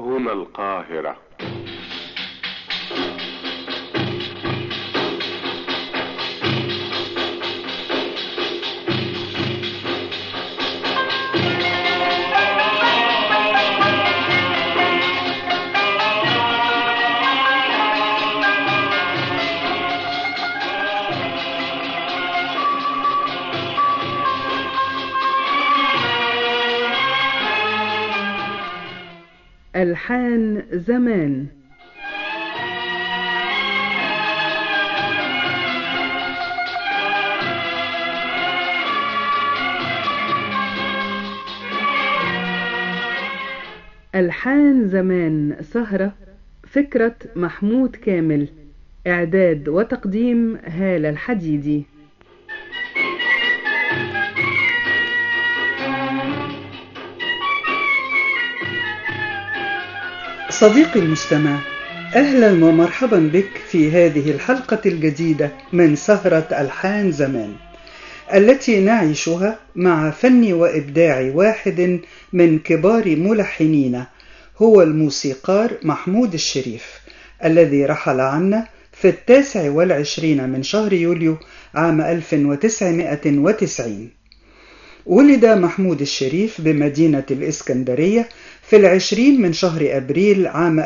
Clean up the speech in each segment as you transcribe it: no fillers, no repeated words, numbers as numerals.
هنا القاهرة. ألحان زمان. ألحان زمان سهرة، فكرة محمود كامل، إعداد وتقديم هالة الحديدي. صديقي المستمع، أهلا ومرحبا بك في هذه الحلقة الجديدة من سهرة ألحان زمان، التي نعيشها مع فن وإبداع واحد من كبار ملحنينا، هو الموسيقار محمود الشريف، الذي رحل عنا في 29 من شهر يوليو عام 1990. ولد محمود الشريف بمدينة الإسكندرية في 20 من شهر أبريل عام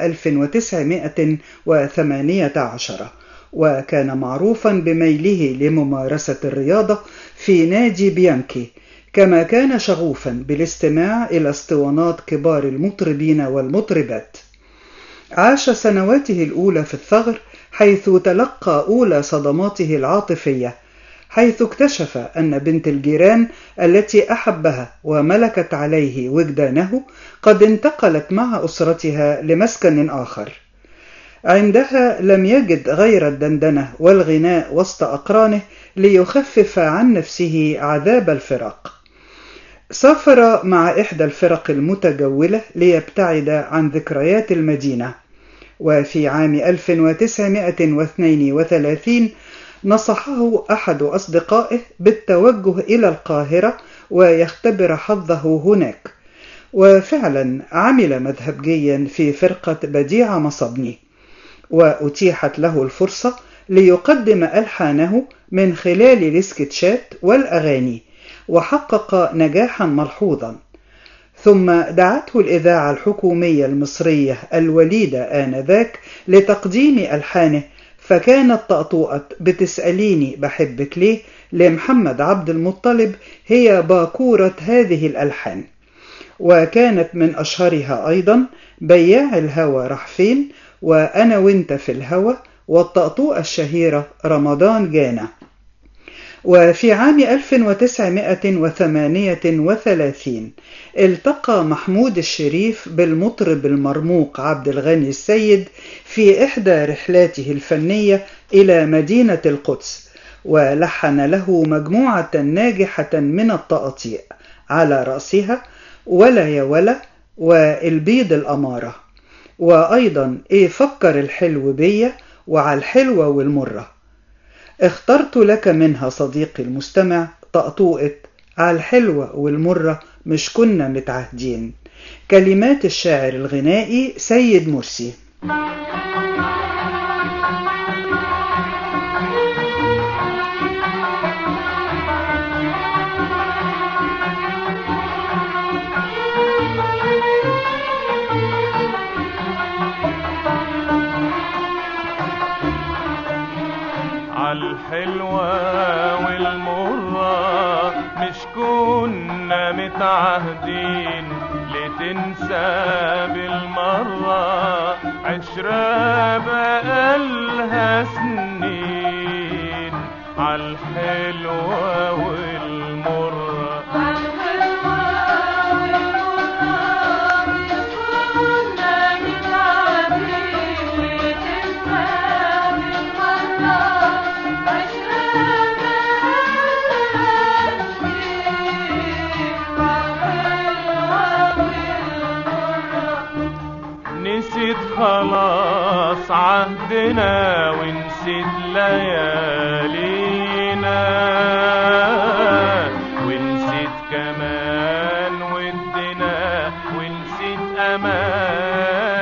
1918، وكان معروفا بميله لممارسة الرياضة في نادي بيانكي، كما كان شغوفا بالاستماع إلى اسطوانات كبار المطربين والمطربات. عاش سنواته الأولى في الثغر، حيث تلقى أولى صدماته العاطفية، حيث اكتشف أن بنت الجيران التي أحبها وملكت عليه وجدانه قد انتقلت مع أسرتها لمسكن آخر. عندها لم يجد غير الدندنة والغناء وسط أقرانه ليخفف عن نفسه عذاب الفراق. سافر مع إحدى الفرق المتجولة ليبتعد عن ذكريات المدينة، وفي عام 1932 نصحه أحد أصدقائه بالتوجه إلى القاهرة ويختبر حظه هناك، وفعلا عمل مذهبجيا في فرقة بديع مصبني، وأتيحت له الفرصة ليقدم ألحانه من خلال السكتشات والأغاني، وحقق نجاحا ملحوظا. ثم دعته الإذاعة الحكومية المصرية الوليدة آنذاك لتقديم ألحانه، فكانت طقطوقة بتسأليني بحبك ليه لمحمد عبد المطلب هي باكورة هذه الألحان، وكانت من أشهرها أيضا بياع الهوى راح فين، وأنا وانت في الهوى، والطقطوقة الشهيرة رمضان جانا. وفي عام 1938 التقى محمود الشريف بالمطرب المرموق عبد الغني السيد في إحدى رحلاته الفنية إلى مدينة القدس، ولحن له مجموعة ناجحة من التقاطيع، على رأسها ولا يا ولا والبيض الأمارة، وأيضا إيه فكر الحلو بيا وعلى الحلوة والمرة. اخترت لك منها صديقي المستمع طقطوقة على الحلوة والمرة مش كنا متعهدين، كلمات الشاعر الغنائي سيد مرسي. الحلوة والمرة مش كنا متعهدين، لتنسى بالمرة عشرة بقالها سنين. عالحلوة والمرة نسيت خلاص عهدنا ونسيت ليالينا، ونسيت كمان ودنا ونسيت أمان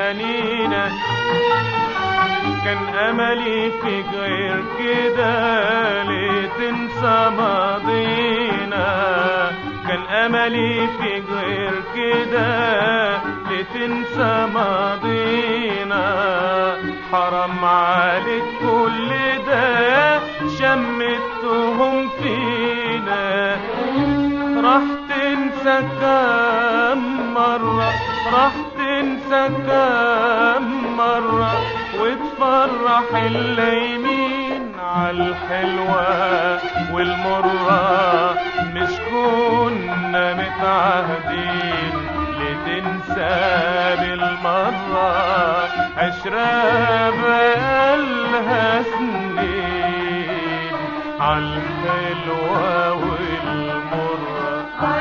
كان أملي فيك غير كده ليه تنسى ماضينا، كان أملي فيك غير كده ليه تنسى ماضينا. حرام عليك كل ده شمتهم فينا، راح تنسى كم مرة، راح تنسى كم مرة وتفرح اللايمين عالحلوة والمرة. مش كنا متعهدين لتنسى بالمرة عشرة بقالها سنين عالحلوة والمرة.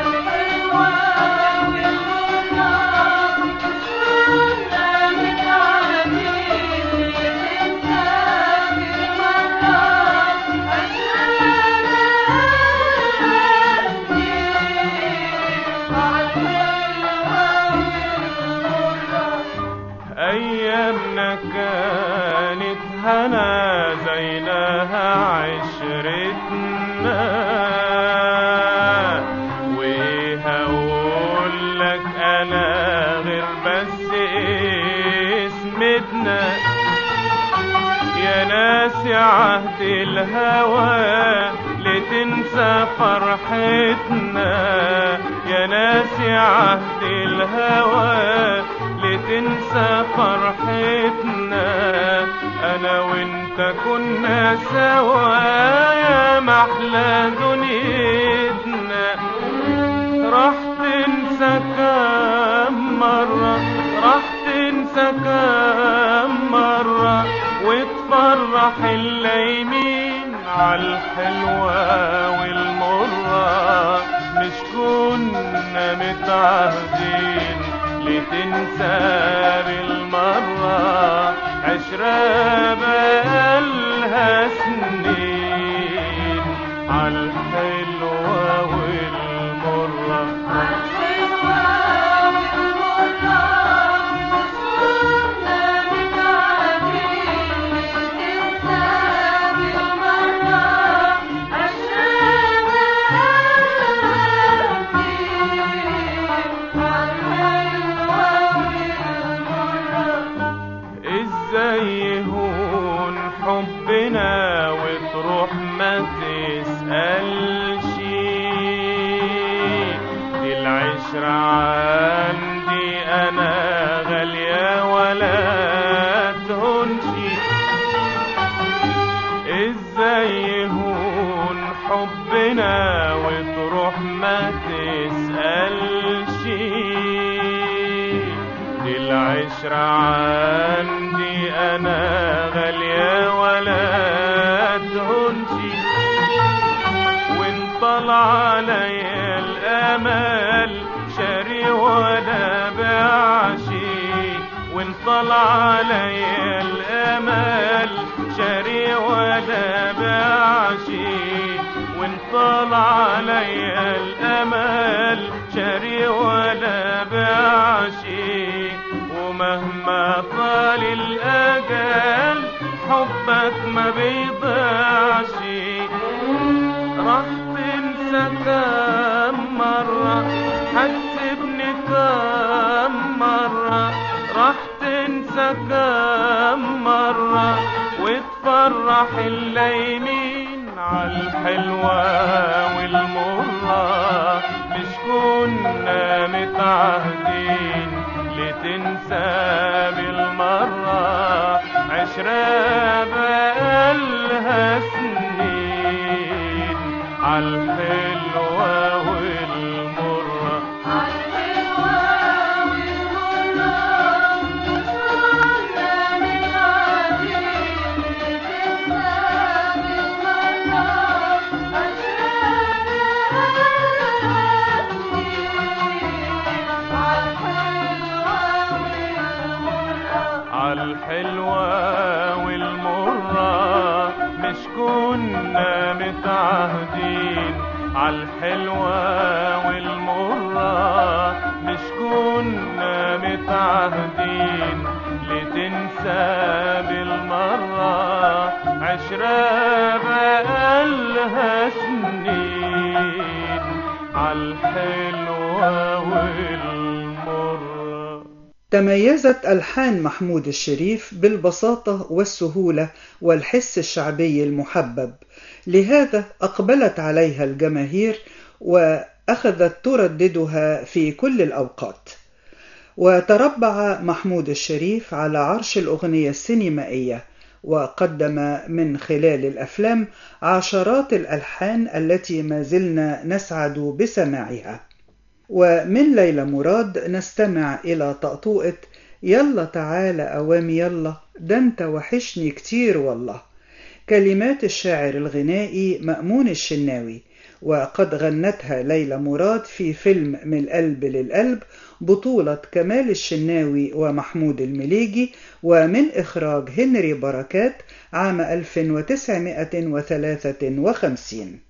أيامنا كانت هنا زيناها عشرتنا، وهقول لك أنا غير بس اسمتنا. يا ناس عهد الهوى لتنسى فرحتنا، يا ناس عهد الهوى لتنسى فرحتنا. أنا وإنت كنا سوا يا محلى دنيتنا، راح تنسى كم مرة، راح تنسى كم مرة وتفرح اللايمين عالحلوة والمرة. مش كنا متعهدين لتنسى بالمرة عشرة بقالها سنين عالحلوة والمرة. حبنا وتروح ما تسألش، دي العشرة عندي أنا غالية ولا تهونش. إزاي يهون حبنا وتروح ما تسألش، دي العشرة عندي أنا غالية ولا تهونش. وإن طلع عليا الأمل شاري ولا بعشي، وإن طلع عليا الأمل شاري ولا بعشي، وإن طلع عليا الأمل شاري ولا بعشي. ومهما طال الأجل حبك ما بيضيعش، راح تنسى كم مرة حسبني كم مرة، راح تنسى كم مرة وتفرح اللايمين عالحلوة والمرة. مش كنا متعهدين لتنسى بالمرة عشرة بقالها سنين عالحلوة والمرة. عالحلوة والمرة مش كنا متعهدين، عالحلوة والمرة مش كنا متعهدين لتنسى بالمرة فاكرة بقالها سنين عالحلوة والمرة. تميزت ألحان محمود الشريف بالبساطة والسهولة والحس الشعبي المحبب، لهذا أقبلت عليها الجماهير وأخذت ترددها في كل الأوقات. وتربع محمود الشريف على عرش الأغنية السينمائية، وقدم من خلال الأفلام عشرات الألحان التي ما زلنا نسعد بسماعها. ومن ليلى مراد نستمع إلى طقطوقة يلا تعالى أوام يلا ده انت وحشني كتير والله، كلمات الشاعر الغنائي مأمون الشناوي، وقد غنتها ليلى مراد في فيلم من القلب للقلب بطولة كمال الشناوي ومحمود المليجي، ومن إخراج هنري بركات عام 1953.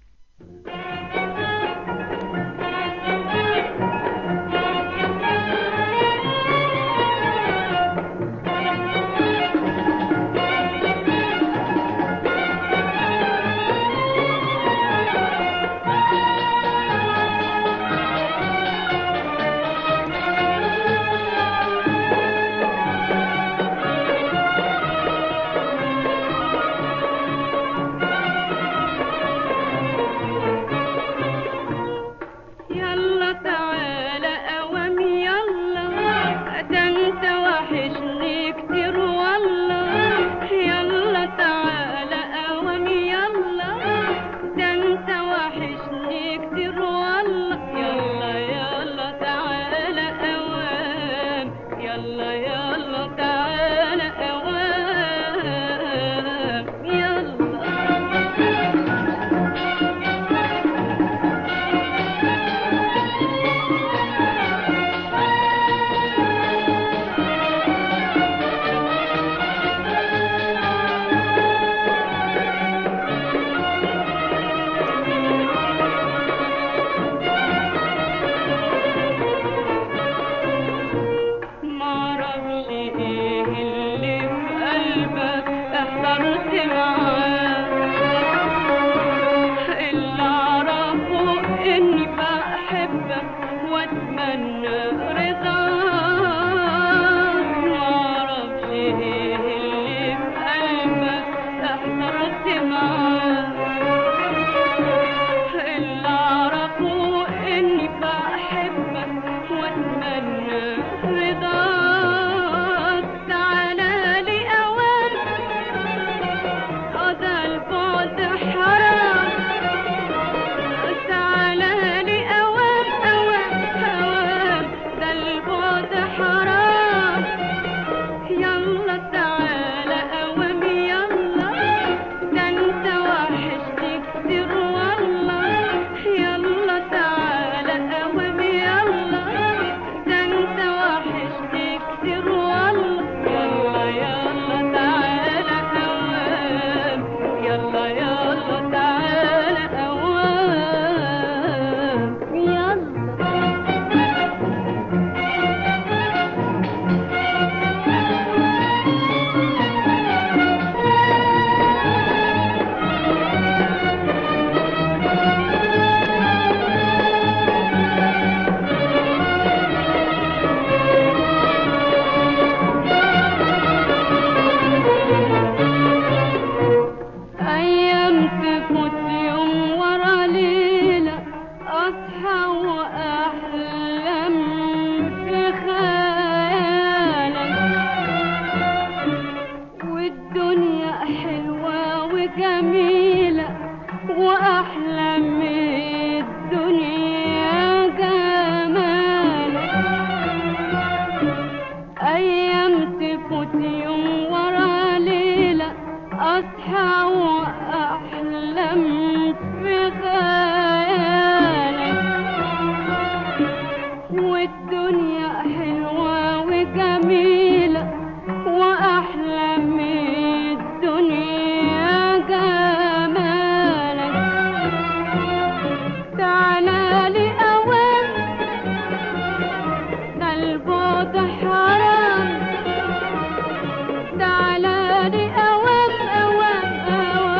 تعالى لي أوام أوام أوام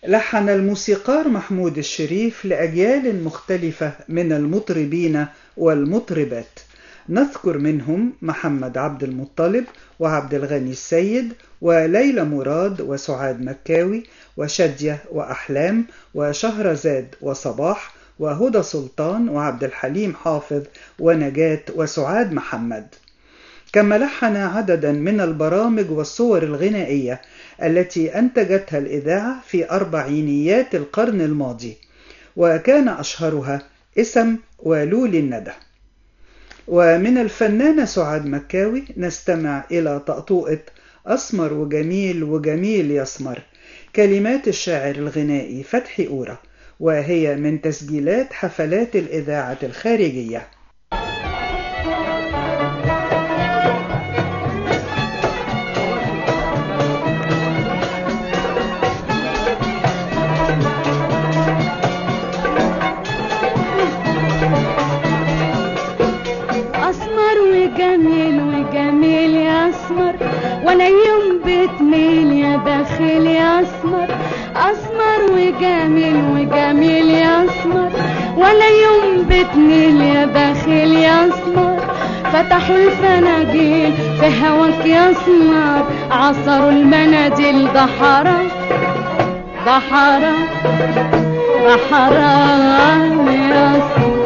لحن الموسيقار محمود الشريف لأجيال مختلفة من المطربين والمطربات، نذكر منهم محمد عبد المطلب وعبد الغني السيد وليلى مراد وسعاد مكاوي وشادية وأحلام وشهرزاد وصباح وهدى سلطان وعبد الحليم حافظ ونجاة وسعاد محمد. كما لحن عددا من البرامج والصور الغنائية التي أنتجتها الإذاعة في أربعينيات القرن الماضي، وكان أشهرها اسم ولول الندى. ومن الفنانة سعاد مكاوي نستمع إلى طقطوقة أسمر وجميل وجميل يسمر، كلمات الشاعر الغنائي فتحي أورا، وهي من تسجيلات حفلات الإذاعة الخارجية. ولا يوم بتميل يا داخل يا اسمر، اسمر وجميل وجميل يا اسمر، ولا يوم بتميل يا داخل يا اسمر. فتحوا الفناجيل في هواك يا اسمر، عصروا المناديل، ده حرام ده حرام ده حرام يا اسمر.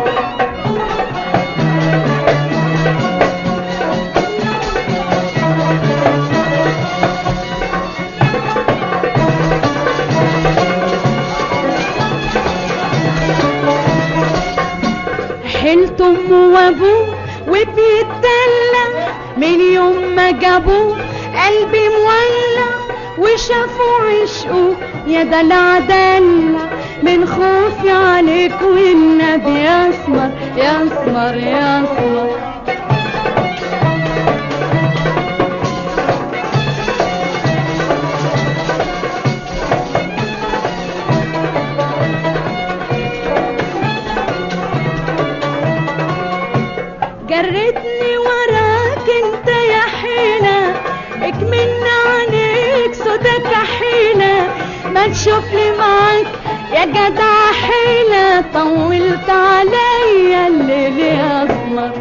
حلت امه وابوه وبيتدلع من يوم ما جابوه، قلبي مولع وشافوا عشقه يا دلع دلع، من خوفي عليك والنبي يا اسمر يا اسمر يا اسمر. جرتني وراك انت يا حيلة، اكملنا عليك صوتك حيلة، ما تشوفني معاك يا جدع حيلة، طولت عليا الليل يا اسمر.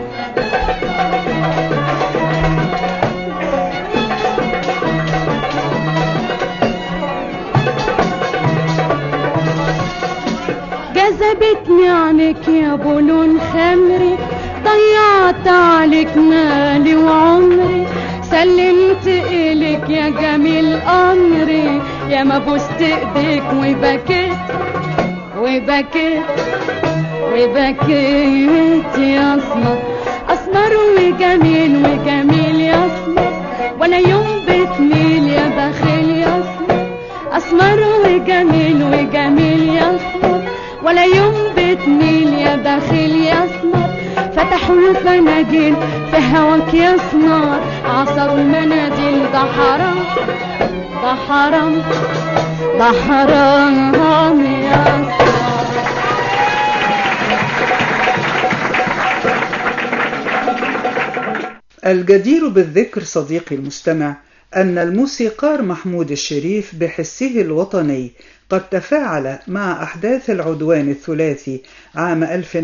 جذبتني عنك يا بلون خمري، ضيعت عليك مالي وعمري، سلمت إليك يا جميل أمري، يا ما بوست إيديك وبكيت وبكيت وبكيت يا اسمر. اسمر وجميل وجميل يا اسمر، ولا يوم بتميل يا داخل يا اسمر. اسمر وجميل وجميل يا اسمر، ولا يوم بتميل يا داخل يا اسمر. فتحوا الفناجيل في هواك يا اسمر، عصروا المناديل، ده حرام ده حرام ده حرام يا اسمر. الجدير بالذكر صديقي المستمع أن الموسيقار محمود الشريف بحسه الوطني قد تفاعل مع أحداث العدوان الثلاثي عام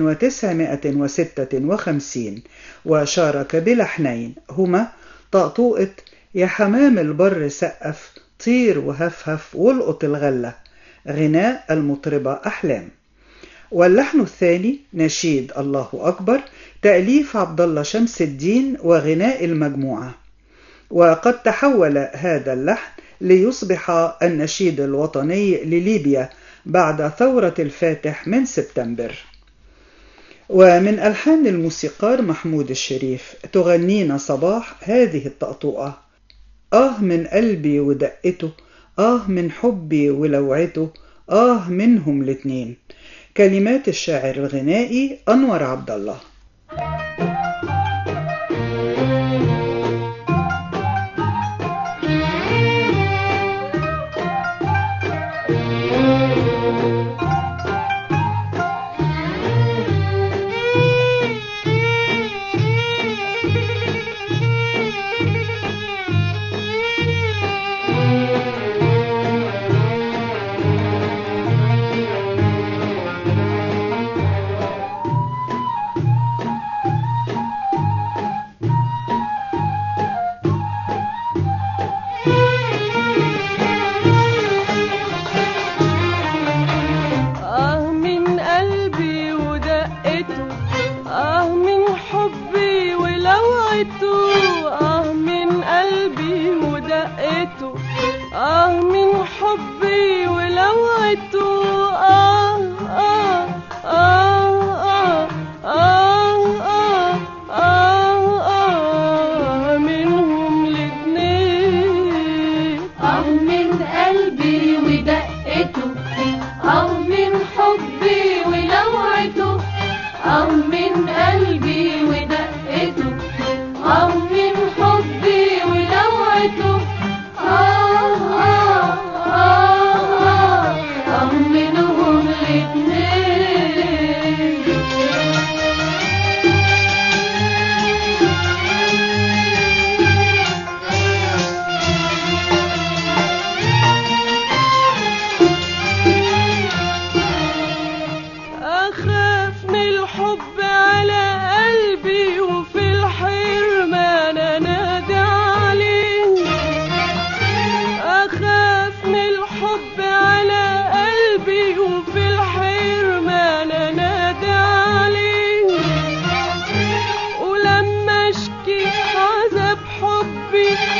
1956، وشارك بلحنين هما طقطوقة يا حمام البر سقف طير وهفهف والقط الغلة، غناء المطربة أحلام، واللحن الثاني نشيد الله أكبر تأليف عبد الله شمس الدين وغناء المجموعة. وقد تحول هذا اللحن ليصبح النشيد الوطني لليبيا بعد ثورة الفاتح من سبتمبر. ومن ألحان الموسيقار محمود الشريف تغنينا صباح هذه الطقطوقة: من قلبي ودقته، من حبي ولوعته، منهم الاتنين، كلمات الشاعر الغنائي أنور عبد الله.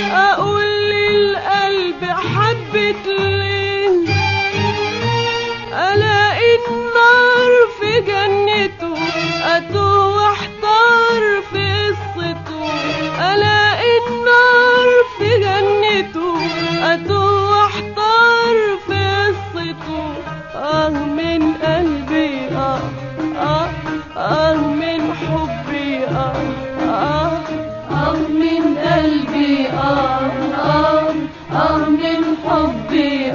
اقول للقلب حبت ليه، الاقي النار في جنته، اتوه واحتار في قصته، الاقي النار في جنته، اتوه واحتار في قصته. من قلبي من حبي من قلبي من حبي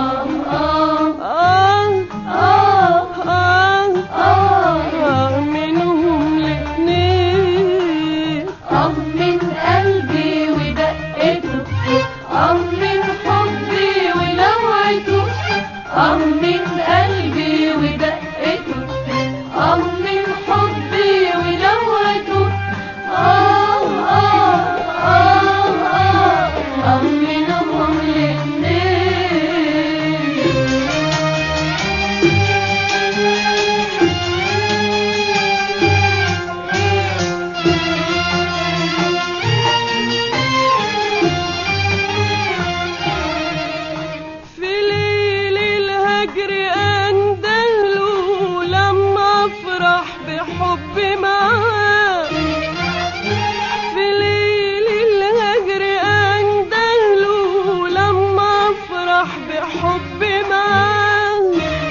منهم الاتنين، من قلبي ودقته، من حبي ولوعته، من قلبي ودقته، من حبي ولوعته، منهم الاتنين. في ليل الهجر أندهله لما أفرح بحب معاه، في ليل الهجر أندهله لما أفرح بحب معاه،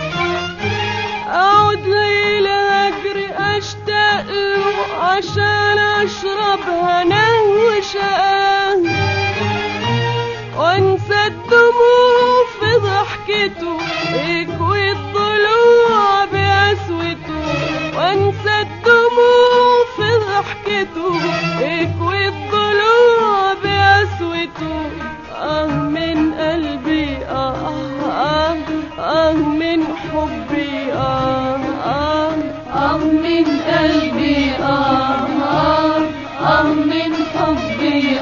أقعد ليل الهجر أشتاق له عشان أشرب هناه وشقاه، وانسى الدموع في ضحكته، يكوي الضلوع بقسوته، وانسى الدموع في ضحكته، يكوي الضلوع بقسوته. من قلبي من حبي من قلبي من حبي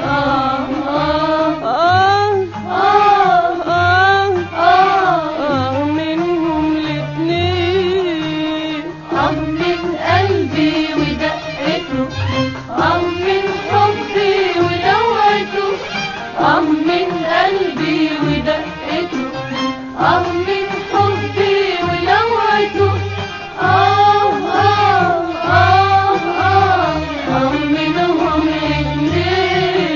منهم الاتنين، من قلبي ودقته، من حبي ولوعته، من قلبي ودقته، من حبي ولوعته، منهم الاتنين.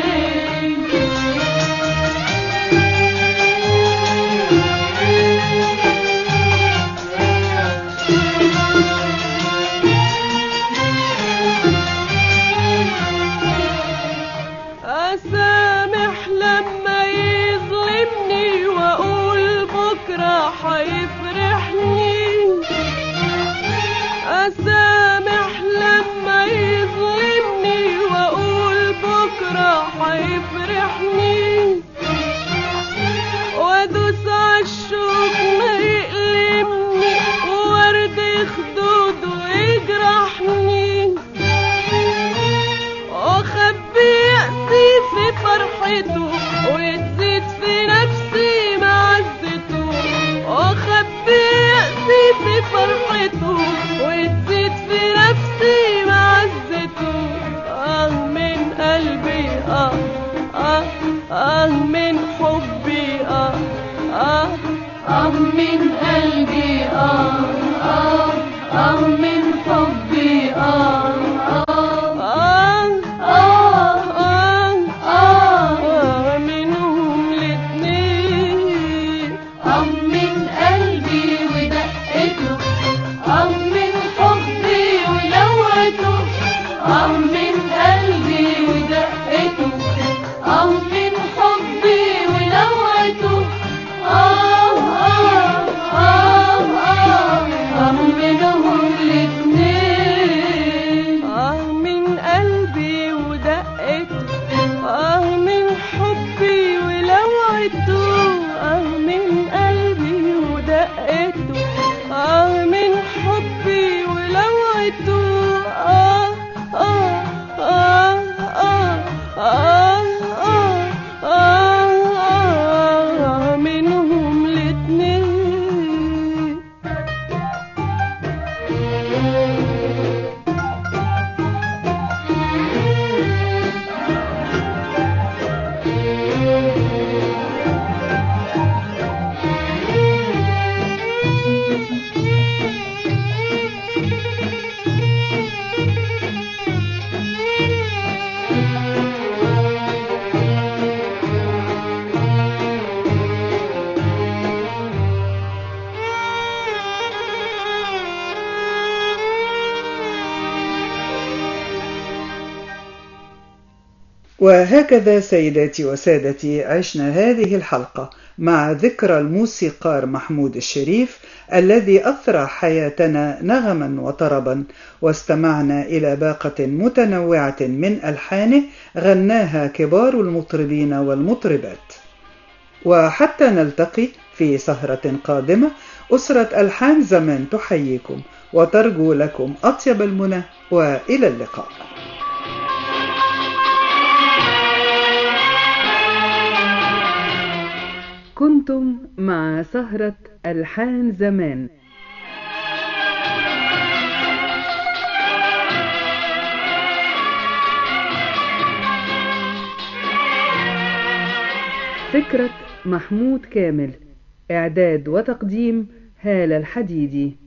أسامح لما يظلمني وأقول بكرة حيفرحني، أسامح لما يظلمني وأقول بكرة حيفرحني، وأدوس عالشوك ما يقلمني، وورد خدوده يجرحني، وأخبي يأسي في فرحته، وتزيد في نفسي معزته، وأخبي يأسي في فرحته، وتزيد في نفسي معزته. من قلبي من حبي من قلبي من حبي منهم الاتنين، من قلبي ودقته، من حبي ولوعته، من قلبي ودقته، من حبي ولوعته، منهم الاتنين. وهكذا سيداتي وسادتي عشنا هذه الحلقة مع ذكرى الموسيقار محمود الشريف الذي أثرى حياتنا نغما وطربا، واستمعنا إلى باقة متنوعة من ألحانه غناها كبار المطربين والمطربات. وحتى نلتقي في سهرة قادمة، أسرة ألحان زمان تحييكم وترجو لكم أطيب المنى، وإلى اللقاء. كنتم مع سهرة ألحان زمان. فكرة محمود كامل، إعداد وتقديم هالة الحديدي.